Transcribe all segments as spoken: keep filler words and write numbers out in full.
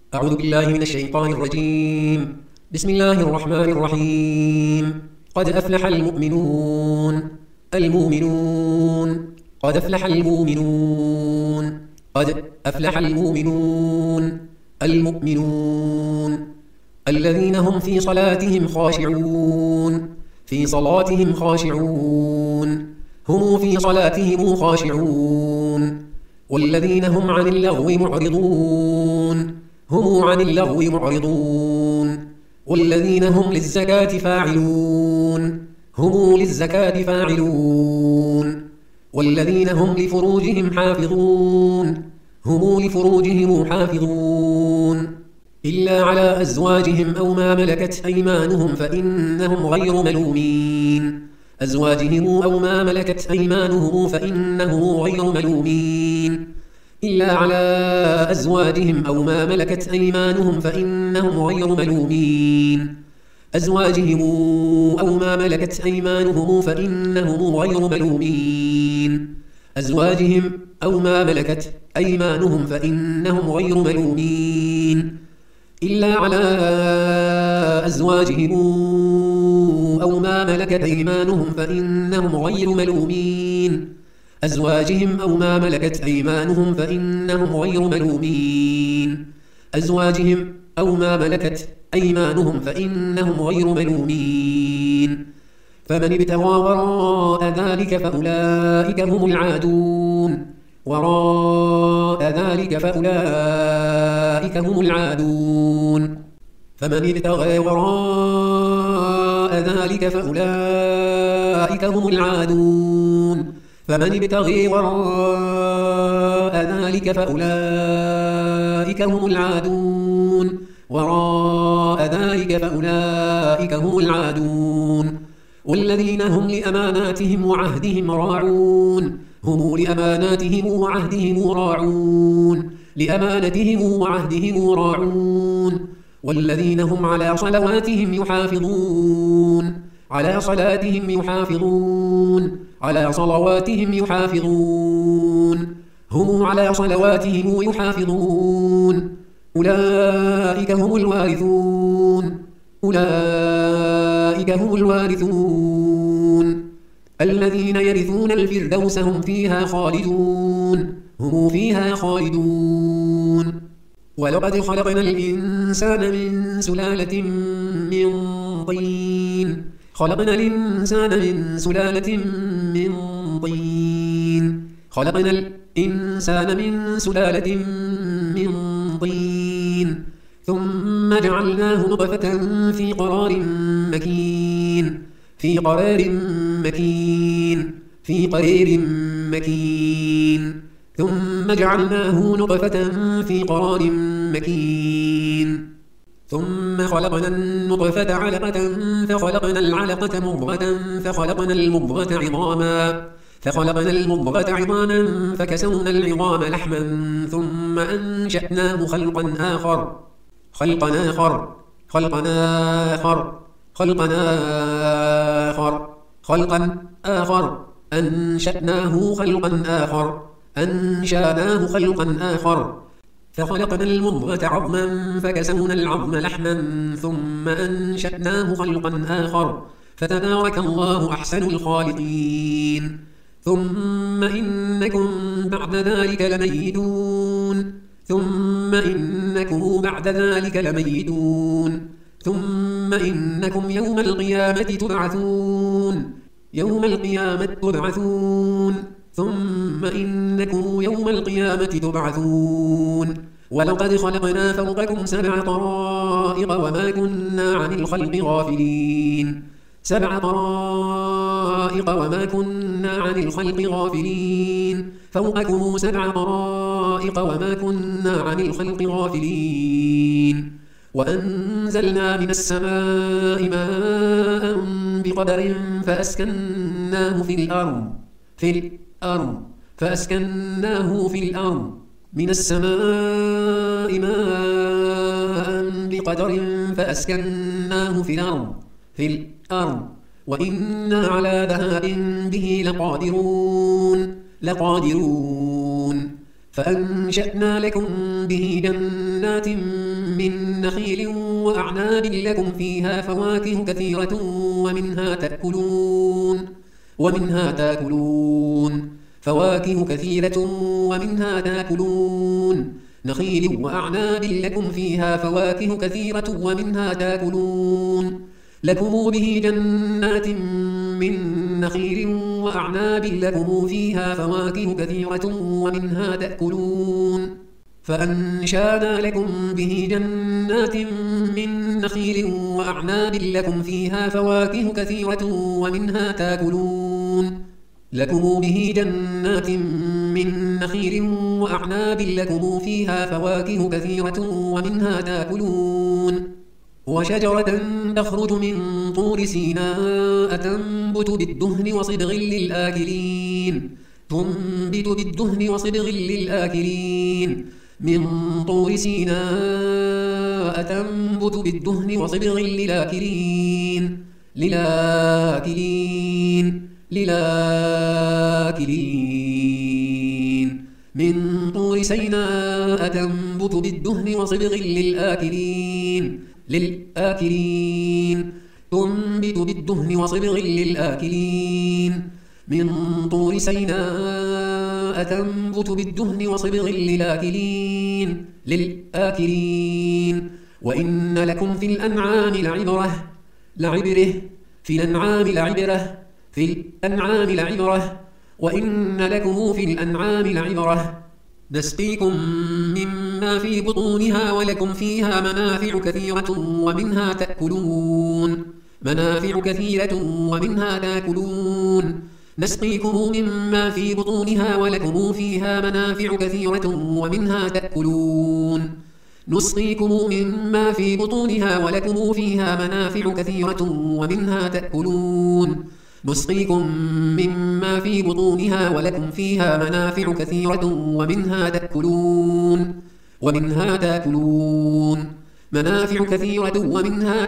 أعوذ بالله من الشيطان الرجيم. بسم الله الرحمن الرحيم. قد أفلح المؤمنون المؤمنون قد أفلح المؤمنون قد أفلح المؤمنون المؤمنون الذين هم في صلاتهم خاشعون في صلاتهم خاشعون هم في صلاتهم خاشعون والذين هم عن اللغو معرضون هم عن اللغو معرضون والذين هم للزكاة فاعلون هم للزكاة فاعلون والذين هم لفروجهم حافظون هم لفروجهم حافظون إلا على أزواجهم أو ما ملكت أيمانهم فإنهم غير ملومين أزواجهم أو ما ملكت أيمانهم فإنه غير ملومين إلا على أزواجهم أو ما ملكت أيمانهم فإنهم غير ملومين أزواجهم أو ما ملكت أيمانهم فإنهم غير ملومين أزواجهم أو ما ملكت أيمانهم فإنهم غير ملومين إلا على أزواجهم أو ما ملكت أيمانهم فإنهم غير ملومين أزواجهم أو ما ملكت أيمانهم فإنهم غير ملومين أزواجهم أو ما ملكت أيمانهم فإنهم غير ملومين فمن ابتغى وراء ذلك فأولئك هم العادون وراء ذلك فأولئك هم العادون فمن ابتغى وراء ذلك فأولئك هم العادون فمن ابتغي وراء ذلك فأولئك هم العادون وراء ذلك فأولئك هم العادون والذين هم لأماناتهم وعهدهم راعون هم لأماناتهم وعهدهم راعون لأمانتهم وعهدهم راعون والذين هم على صلواتهم يحافظون على صلاتهم يحافظون على صلواتهم يحافظون هم على صلواتهم يحافظون أولئك هم الوارثون أولئك هم الوارثون الذين يرثون الفردوس هم فيها خالدون هم فيها خالدون ولقد خلقنا الإنسان من سلالة من طين خلقنا الإنسان من سلالة من طين خلقنا الإنسان من سلالة من طين ثم جعلناه نطفة في قرار مكين في قرار مكين في قرار مكين ثم جعلناه نطفة في قرار مكين ثم خلقنا النطفة علقة فخلقنا العلقة مضغة فخلقنا المضغة عظاما فخلقنا المضغة عظاما فكسونا العظام لحما ثم أنشأناه خلقا آخر خلقا آخر خلقا آخر خلقا آخر خلقا آخر أنشأناه خلقا آخر أنشأناه خلقا آخر فخلقنا المضغة عظما فكسونا العظم لحما ثم أنشأناه خلقا آخر فتبارك الله أحسن الخالقين ثم إنكم بعد ذلك لميتون ثم إنكم بعد ذلك لميتون ثم إنكم يوم القيامة تبعثون يوم القيامة تبعثون ثم إنكم يوم القيامة تبعثون ولقد خلقنا فوقكم سبع طرائق وما كنا عن الخلق غافلين سبع طرائق وما كنا عن الخلق غافلين فوقكم سبع طرائق وما كنا عن الخلق غافلين وأنزلنا من السماء ماء بقدر فأسكناه في الأرض في الأرض فأسكناه في الأرض من السماء ماء بقدر فأسكناه في الأرض في الأرض وإنا على ذهاب به لقادرون لقادرون فأنشأنا لكم به جنات من نخيل وأعناب لكم فيها فواكه كثيرة ومنها تأكلون ومنها تأكلون فواكه كثيرة ومنها تأكلون نخيل وأعناب لكم فيها فواكه كثيرة ومنها تأكلون لكم به جنات من نخيل وأعناب لكم فيها فواكه كثيرة ومنها تأكلون فأنشأنا لكم به جنات من نخيل وأعناب لكم فيها فواكه كثيرة ومنها تأكلون لكم به جنات من نخيل وأعناب لكم فيها فواكه كثيرة ومنها تأكلون وشجرة تخرج من طور سيناء تنبت بالدهن وصبغ للآكلين تنبت بالدهن وصبغ للآكلين من طور سيناء تنبت بالدهن وصبغ للآكلين للآكلين للآكلين من طور سيناء تنبت بالدهن وصبغ للآكلين للآكلين تنبت بالدهن وصبغ للآكلين من طور سيناء تنبت بالدهن وصبغ للآكلين للآكلين وإن لكم في الأنعام لعبرة لعبره في الأنعام لعبرة في الأنعام لعبرة وإن لكم في الأنعام لعبرة نسقيكم مما في بطونها ولكم فيها منافع كثيرة ومنها تأكلون منافع كثيرة ومنها تأكلون نسقيكم مما في بطونها ولكم فيها منافع كثيرة ومنها تأكلون نسقيكم مما في بطونها ولكم فيها منافع كثيرة ومنها تأكلون نسقيكم مما في بطونها ولكم فيها منافع كثيرة ومنها تأكلون ومنها تأكلون منافع كثيرة ومنها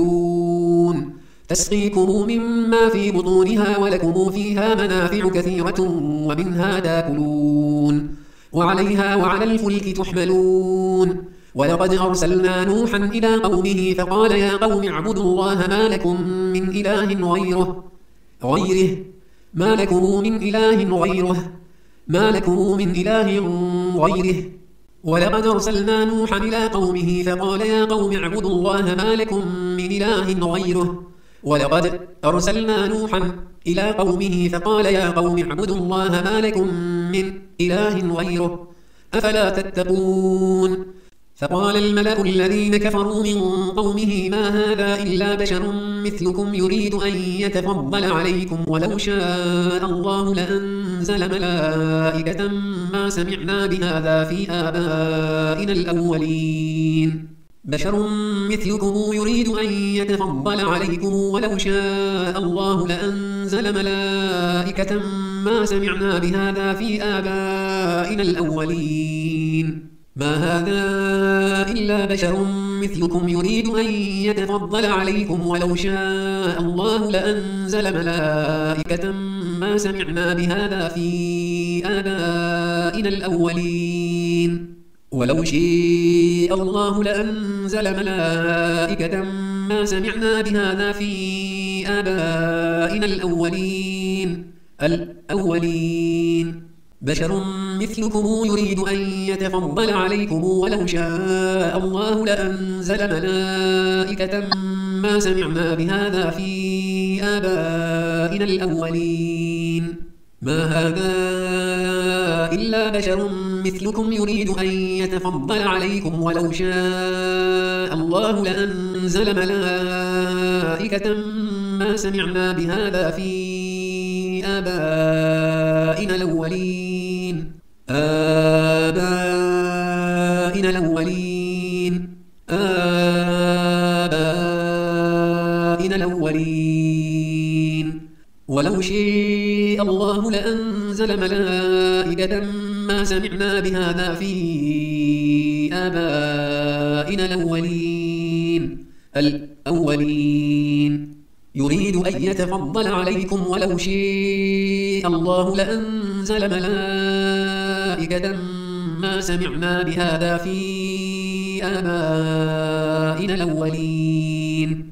تأكلون تسقيكم مما في بطونها ولكم فيها منافع كثيرة ومنها تأكلون وعليها وعلى الفلك تحملون ولقد أرسلنا نوحا إلى قومه فقال يا قوم اعبدوا الله ما لكم من إله غيره غيره ما لكم من إله غيره ما لكم من إله غيره ولقد أرسلنا نوحا إلى قومه فقال يا قوم اعبدوا الله ما لكم من إله غيره ولقد أرسلنا نوحا إلى قومه فقال يا قوم اعبدوا الله ما لكم من إله غيره أفلا تتقون فقال الملأ الذين كفروا من قومه ما هذا إلا بشر مثلكم يريد أن يتفضل عليكم ولو شاء الله لأنزل ملائكة ما سمعنا بهذا في آبائنا الأولين بشر مثلكم يريد أن يتفضل عليكم ولو شاء الله لأنزل ملائكة ما سمعنا بهذا في آبائنا الأولين ما هذا إلا بشر مثلكم يريد أن يتفضل عليكم ولو شاء الله لأنزل ملائكة ما سمعنا بهذا في آبائنا الأولين ولو شاء الله لأنزل ملائكة ما سمعنا بهذا في آبائنا الأولين الأولين بشر مثلكم يريد أن يتفضل عليكم ولو شاء الله لأنزل ملائكة ما سمعنا بهذا في آبائنا الأولين ما هذا إلا بشر مثلكم يريد أن يتفضل عليكم ولو شاء الله لأنزل ملائكة ما سمعنا بهذا في آبائنا الأولين آبائنا الأولين آبائنا الأولين ولو شاء الله لأنزل ملائكة ما سمعنا بهذا في آبائنا الأولين الأولين يريد أن يتفضل عليكم ولو شاء الله لأنزل ملائكة ما سمعنا بهذا في آبائنا الأولين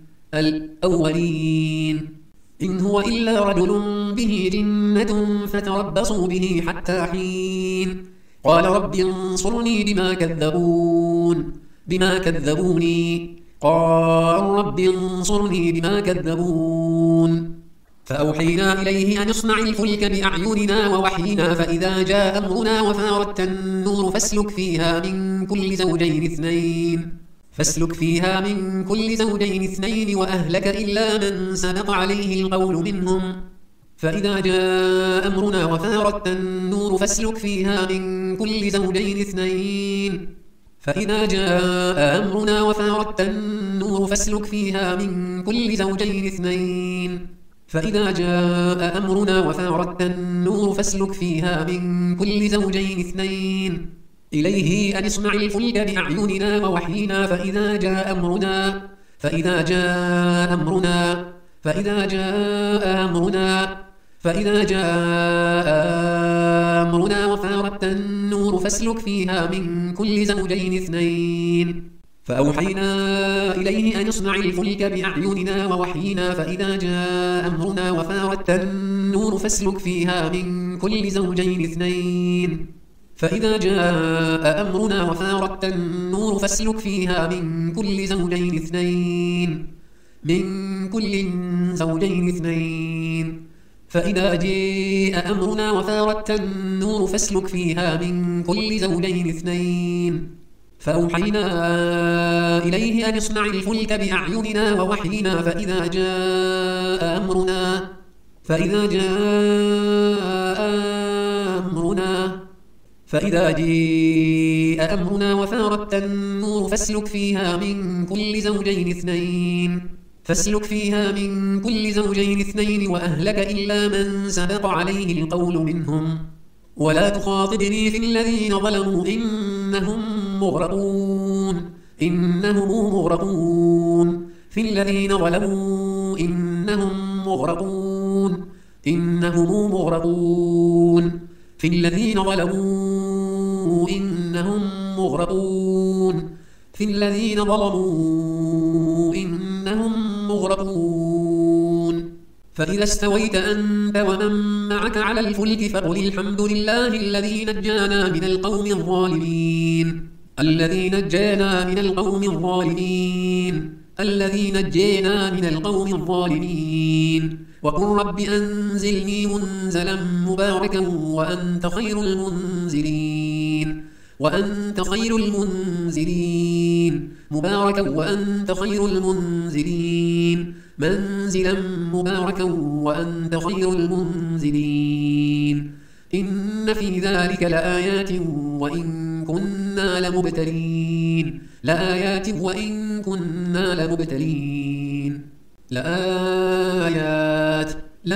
الأولين إن هو إلا رجل به جنة فتربصوا به حتى حين قال رب انصرني بما كذبون بما كذبوني قال رب انصرني بما كذبون فأوحينا إليه أن اصنع الفلك بأعيننا ووحينا فإذا جاء أمرنا وفارت النور فاسلك فيها من كل زوجين اثنين فاسلك فيها من كل زوجين اثنين وأهلك إلا من سبق عليه القول منهم فإذا جاء أمرنا وفارت النور فاسلك فيها من كل زوجين اثنين فإذا جاء أمرنا وفارت النور فاسلك فيها من كل زوجين اثنين فإذا جاء أمرنا وفارت النور فاسلك فيها من كل زوجين اثنين إليه أن اصنع الفلك بأعيننا ووحينا فإذا جاء أمرنا فإذا جاء أمرنا فإذا جاء أمرنا فإذا جاء أمرنا وفارت النور فاسلك فيها من كل زوجين اثنين فأوحينا إليه أن اصنع الفلك بأعيننا ووحينا فإذا جاء أمرنا وفارت النور فاسلك فيها من كل زوجين اثنين فإذا جاء أمرنا وفارت النور فاسلك فيها من كل زوجين اثنين من كل زوجين اثنين فإذا جاء أمرنا وفارت النور فاسلك فيها من كل زوجين اثنين فأوحينا إليه أن اصنع الفلك بأعيننا ووحينا فإذا جاء أمرنا فإذا جاء أمرنا فإذا جاء أمرنا وفارت النور فاسلك فيها من كل زوجين اثنين فاسلك فيها من كل زوجين اثنين وأهلك إلا من سبق عليه القول منهم ولا تخاطبني في الذين ظلموا إنهم مغرقون إنهم مغرقون في الذين ظلموا إنهم مغرقون إنهم مغرقون في الذين ظلموا إنهم مغرقون في الذين ظلموا إنهم مغرقون فإذا استويت أنت ومن معك على الفلك فقل الحمد لله الذي نجانا من القوم الظالمين الذي نجانا من القوم الظالمين الذي نجانا من القوم الظالمين وقل رب أنزلني منزلا مباركا وأنت خير المنزلين وأنت خير المنزلين مباركا وأنت خير المنزلين منزلا مباركا وأنت خير المنزلين إن في ذلك لآيات وإن كنا لمبتلين لآيات وإن كنا لمبتلين لآيات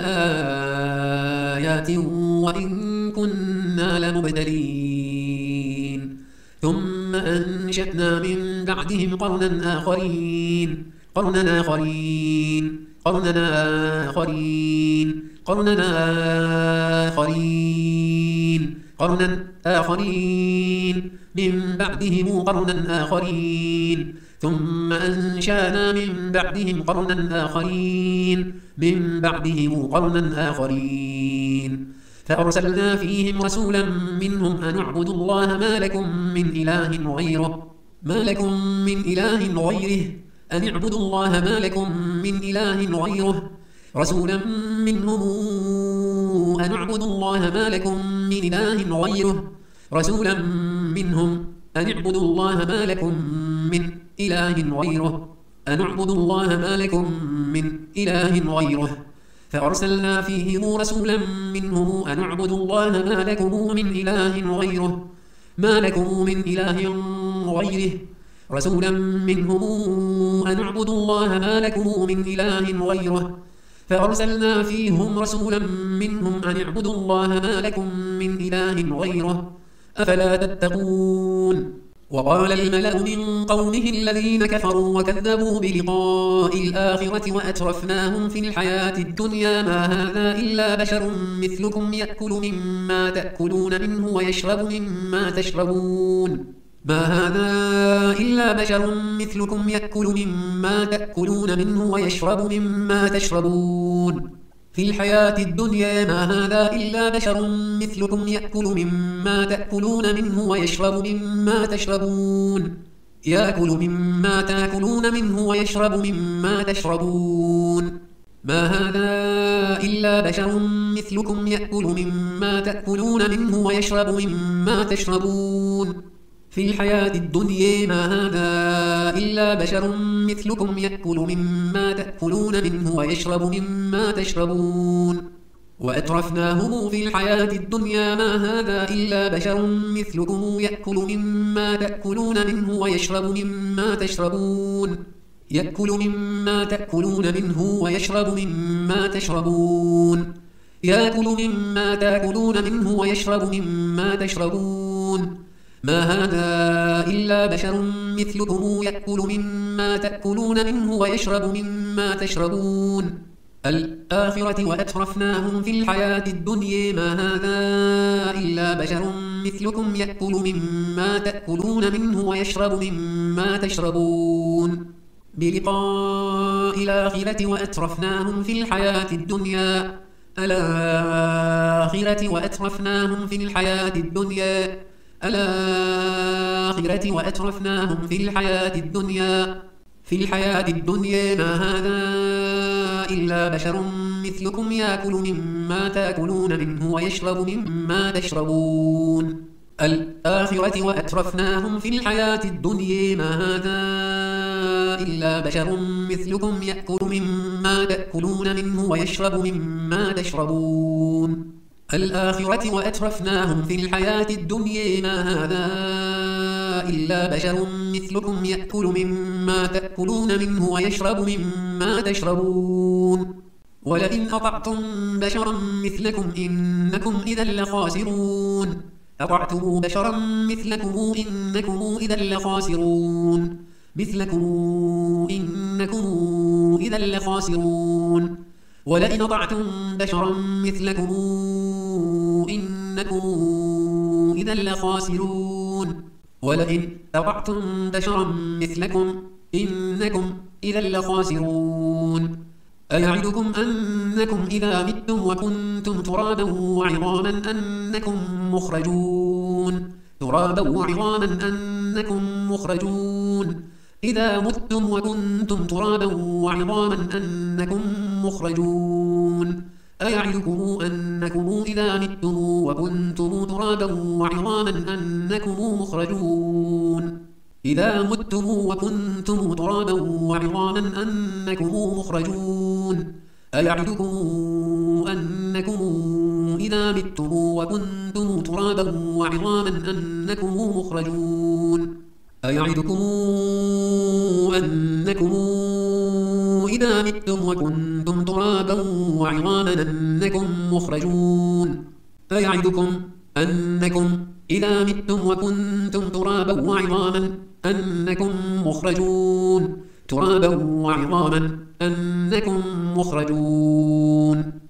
لآيات وإن كنا لمبتلين ثم أنشأنا من بعدهم قرنا آخرين قرنا آخرين قرنا آخرين قرنا آخرين قرنا آخرين من بعدهم قرنا آخرين ثم أنشأنا من بعدهم قرنا آخرين من بعدهم قرنا آخرين فأرسلنا فيهم رسولا منهم أن اعبدوا الله ما لكم من إله غيره ما لكم من إله غيره أن اعبدوا الله ما لكم من إله غيره رسولا منهم أن اعبدوا الله ما لكم من إله غيره رسولا منهم أن اعبدوا الله ما لكم من إله غيره أن اعبدوا الله ما لكم من إله غيره فأرسلنا فيهم رسولا منهم أن اعبدوا الله ما لكم من إله غيره ما لكم من إله غيره رسولا منهم أن اعبدوا الله ما لكم من إله غيره فأرسلنا فيهم رسولا منهم أن اعبدوا الله ما لكم من إله غيره أفلا تتقون وقال الملأ من قومه الذين كفروا وكذبوا بلقاء الآخرة وأترفناهم في الحياة الدنيا ما هذا إلا بشر مثلكم يأكل مما تأكلون منه ويشرب مما تشربون ما هذا إلا بشر مثلكم يأكل مما تأكلون منه ويشرب مما تشربون في الحياة الدنيا ما هذا إلا بشر مثلكم يأكل مما تأكلون منه ويشرب مما تشربون يأكل مما تأكلون منه ويشرب مما تشربون ما هذا إلا بشر مثلكم يأكل مما تأكلون منه ويشرب مما تشربون في الحياة الدنيا ما هذا إلا بشر مثلكم يأكل مما تأكلون منه ويشرب مما تشربون وأترفناهم في الحياة الدنيا ما هذا إلا بشر مثلكم يأكل مما تأكلون منه ويشرب مما تشربون يأكل مما تأكلون منه ويشرب مما تشربون يأكل مما تأكلون منه ويشرب مما تشربون ما هذا إلا بشر مثلكم يأكل مما تأكلون منه ويشرب مما تشربون الآخرة وأترفناهم في الحياة الدنيا ما هذا إلا بشر مثلكم يأكل مما تأكلون منه ويشرب مما تشربون بلقاء الآخرة وأترفناهم في الحياة الدنيا الآخرة وأترفناهم في الحياة الدنيا الآخرة وأترفناهم في الحياة الدنيا في الحياة الدنيا ما هذا إلا بشر مثلكم يأكل مما تأكلون منه ويشرب مما تشربون الآخرة وأترفناهم في الحياة الدنيا ما هذا إلا بشر مثلكم يأكل مما تأكلون منه ويشرب مما تشربون الآخرة وأترفناهم في الحياة الدنيا ما هذا إلا بشر مثلكم يأكل مما تأكلون منه ويشرب مما تشربون ولئن أطعتم بشرا مثلكم إنكم إذا لخاسرون أطعتم بشرا مثلكم إنكم إذا لخاسرون مثلكم إنكم إذا لخاسرون ولئن أطعتم بشرا مثلكم إنكم إذا لخاسرون ولئن أطعتم بشرا مثلكم إنكم إذا لخاسرون أيعدكم أنكم إذا متم وكنتم ترابا وعظاما أنكم مخرجون ترابا وعظاما أنكم مخرجون إذا متم وكنتم ترابا وعظاما أنكم مخرجون أيعدكم أنكم إذا متم وكنتم ترابا وعظاما أنكم مخرجون إذا متم وكنتم ترابا وعظاما أنكم مخرجون أيعدكم أنكم إذا متم وكنتم ترابا وعظاما أنكم مخرجون أيعدكم أنكم إذا متم وكنتم ترابا وعظاما أنكم مخرجون أيعدكم أنكم إذا متم وكنتم ترابا وعظاما أنكم مخرجون ترابا وعظاما أنكم مخرجون